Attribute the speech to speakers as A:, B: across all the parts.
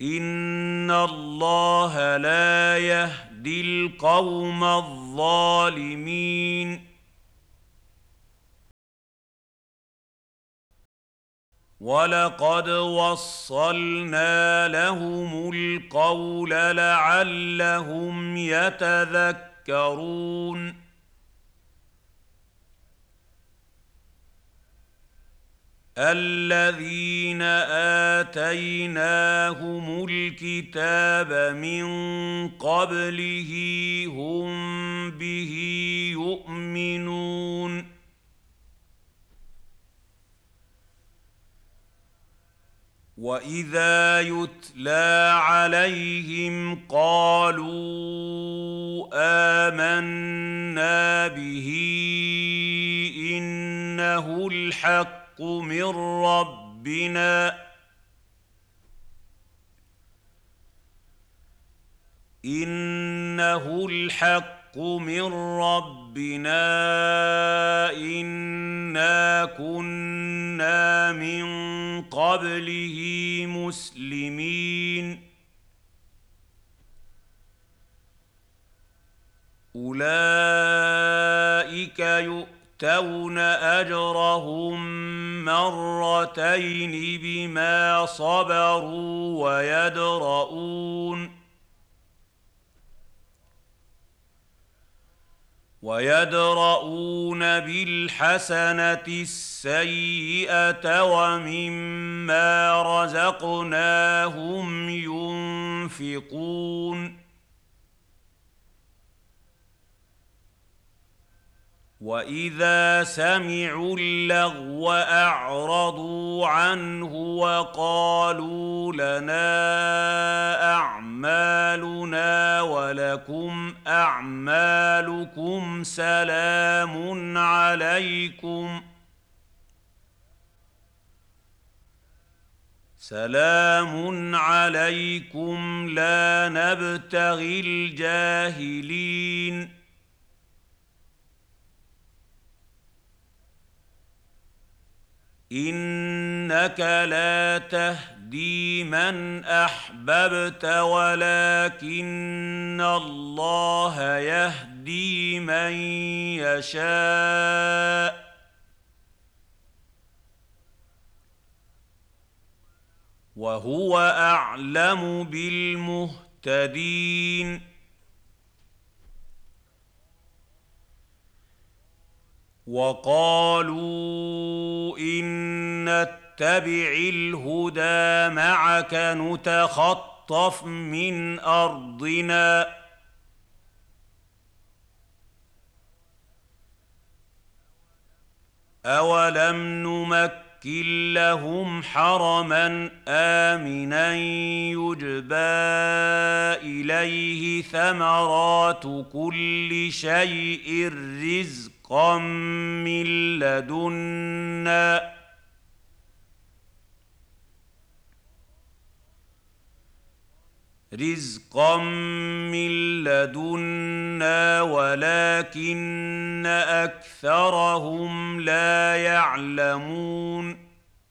A: إِنَّ اللَّهَ لَا يَهْدِي الْقَوْمَ الظَّالِمِينَ وَلَقَدْ وَصَّلْنَا لَهُمُ الْقَوْلَ لَعَلَّهُمْ يَتَذَكَّرُونَ الَّذِينَ آتَيْنَاهُمُ الْكِتَابَ مِن قَبْلِهِ هُم بِهِ يُؤْمِنُونَ وَإِذَا يُتْلَىٰ عَلَيْهِمْ قَالُوا آمَنَّا بِهِ إِنَّهُ الْحَقُّ مِن رَّبِّنَا إِنَّا كُنَّا مِن قَبْلِهِ مُسْلِمِينَ أُولَٰئِكَ يُؤْتَوْنَ أَجْرَهُم مَّرَّتَيْنِ بِمَا صَبَرُوا وَيَدْرَءُونَ بِالْحَسَنَةِ السَّيِّئَةَ وَمِمَّا رَزَقْنَاهُمْ يُنفِقُونَ وَإِذَا سَمِعُوا اللَّغْوَ أَعْرَضُوا عَنْهُ وَقَالُوا لَنَا أَعْمَالُنَا وَلَكُمْ أَعْمَالُكُمْ سَلَامٌ عَلَيْكُمْ لَا نَبْتَغِي الْجَاهِلِينَ إِنَّكَ لَا تَهْدِي مَنْ أَحْبَبْتَ وَلَٰكِنَّ اللَّهَ يَهْدِي مَن يَشَاءُ ۚ وَهُوَ أَعْلَمُ بِالْمُهْتَدِينَ وَقَالُوا إِن نَّتَّبِعِ الْهُدَىٰ مَعَكَ نُتَخَطَّفْ مِنْ أَرْضِنَا ۚ أَوَلَمْ نُمَكِّن لَّهُمْ حَرَمًا آمِنًا يُجْبَىٰ إِلَيْهِ ثَمَرَاتُ كُلِّ شَيْءٍ رِزْقًا مِّن لَّدُنَّا وَلَٰكِنَّ أَكْثَرَهُمْ لَا يَعْلَمُونَ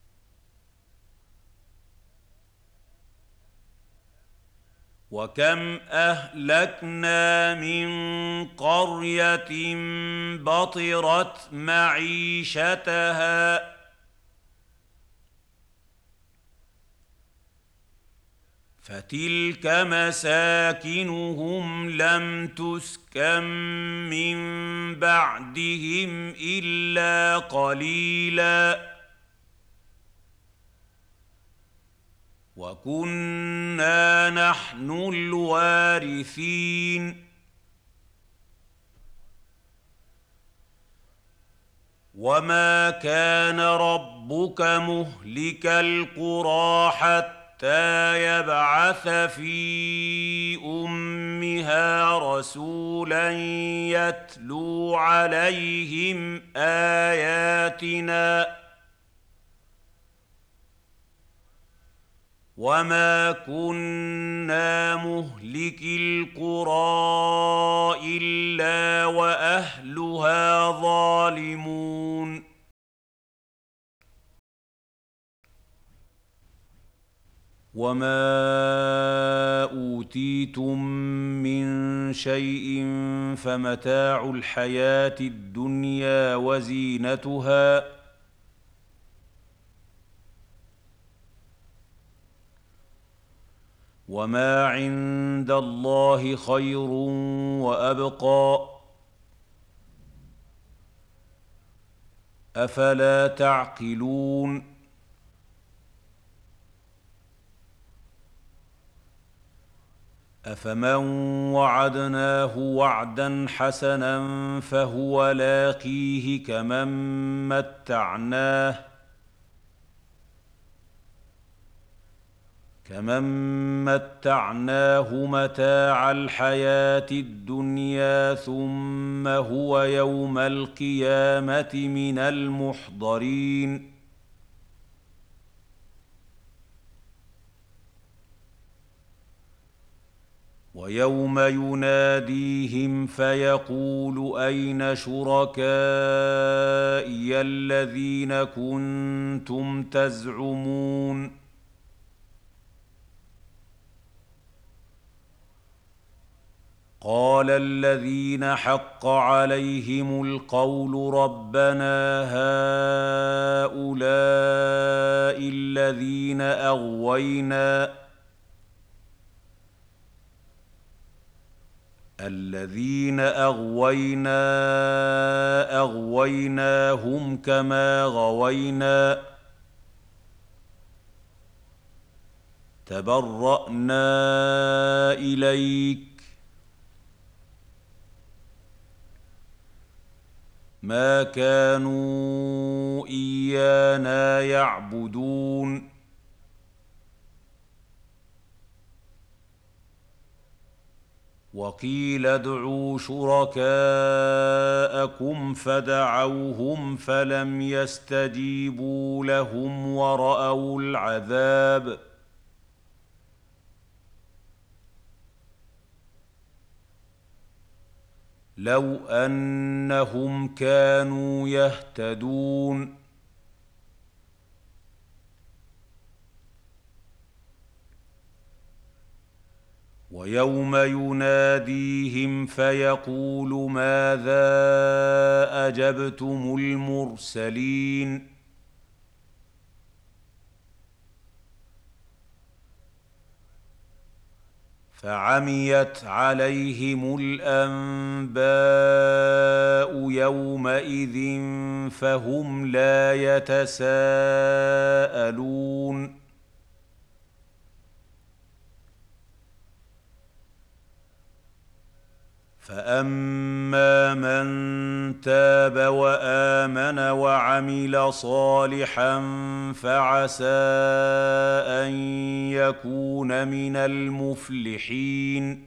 A: وَكَمْ أَهْلَكْنَا مِن قَرْيَةٍ بَطِرَتْ مَعِيشَتَهَا فَتِلْكَ مَسَاكِنُهُمْ لَمْ تُسْكَن مِّن بَعْدِهِمْ إِلَّا قَلِيلًا وَكُنَّا نَحْنُ الْوَارِثِينَ وَمَا كَانَ رَبُّكَ مُهْلِكَ الْقُرَىٰ حَتَّىٰ يَبْعَثَ فِي أُمِّهَا رَسُولًا يَتْلُو عَلَيْهِمْ آيَاتِنَا ۚ وَمَا كُنَّا مُهْلِكِي الْقُرَىٰ إِلَّا وَأَهْلُهَا ظَالِمُونَ. وما اوتيتم من شيء فمتاع الحياه الدنيا وزينتها وما عند الله خير وابقى افلا تعقلون افمن وعدناه وعدا حسنا فهو لاقيه كمن متعناه متاع الحياه الدنيا ثم هو يوم القيامه من المحضرين ويوم يناديهم فيقول اين شركائي الذين كنتم تزعمون قال الذين حق عليهم القول ربنا هؤلاء الذين أغوينا أغويناهم كما غوينا تبرأنا إليك ما كانوا إيانا يعبدون وقيل ادعوا شركاءكم فدعوهم فلم يستجيبوا لهم ورأوا العذاب لو أنهم كانوا يهتدون ويوم يناديهم فيقول ماذا أجبتم المرسلين فعميت عليهم الأنباء يومئذ فهم لا يتساءلون فأما من تاب وآمن وعمل صالحا فعسى أن يكون من المفلحين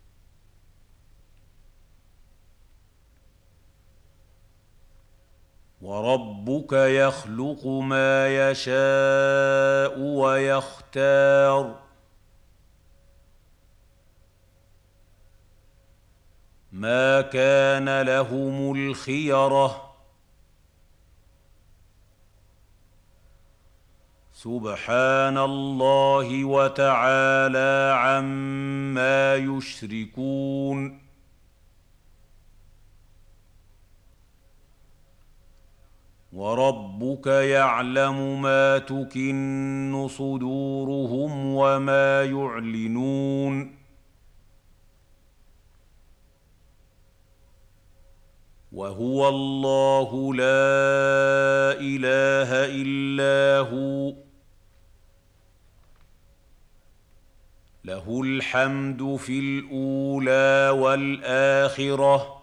A: وربك يخلق ما يشاء ويختار ما كان لهم الخيرة سبحان الله وتعالى عما يشركون وربك يعلم ما تكن صدورهم وما يعلنون وهو الله لا إله إلا هو له الحمد في الأولى والآخرة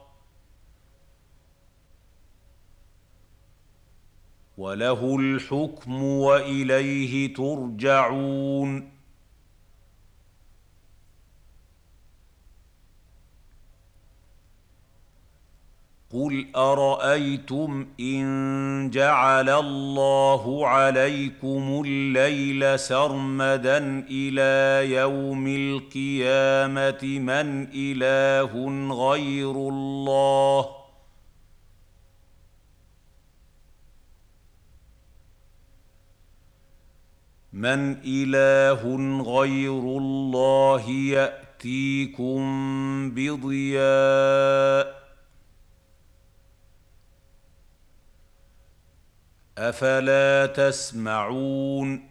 A: وله الحكم وإليه ترجعون قل أرأيتم إن جعل الله عليكم الليل سرمدا إلى يوم القيامة من إله غير الله من إله غير الله يأتيكم بضياء أفلا تسمعون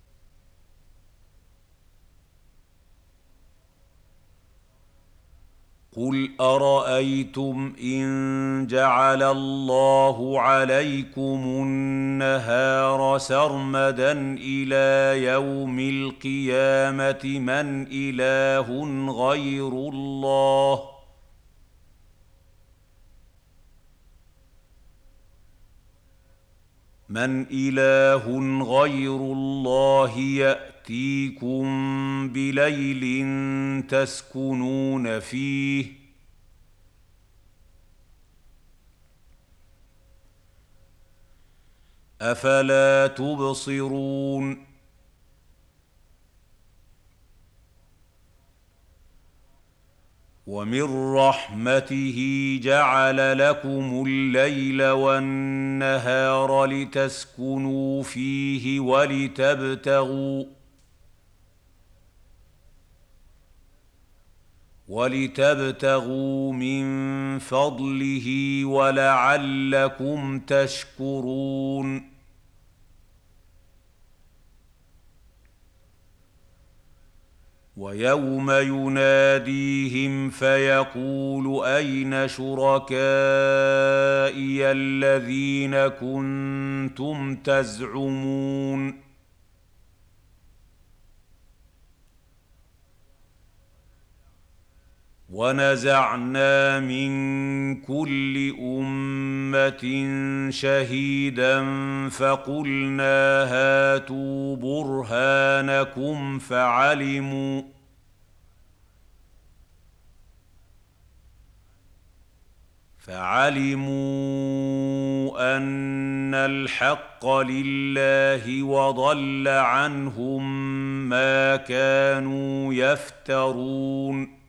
A: قل أرأيتم إن جعل الله عليكم النهار سرمدا إلى يوم القيامة من إله غير الله يأتيكم بليل تسكنون فيه أفلا تبصرون ومن رحمته جعل لكم الليل والنهار لتسكنوا فيه ولتبتغوا من فضله ولعلكم تشكرون ويوم يناديهم فيقول أين شركائي الذين كنتم تزعمون ونزعنا من كل أمة شهيدا فقلنا هاتوا برهانكم فعلموا أن الحق لله وضل عنهم ما كانوا يفترون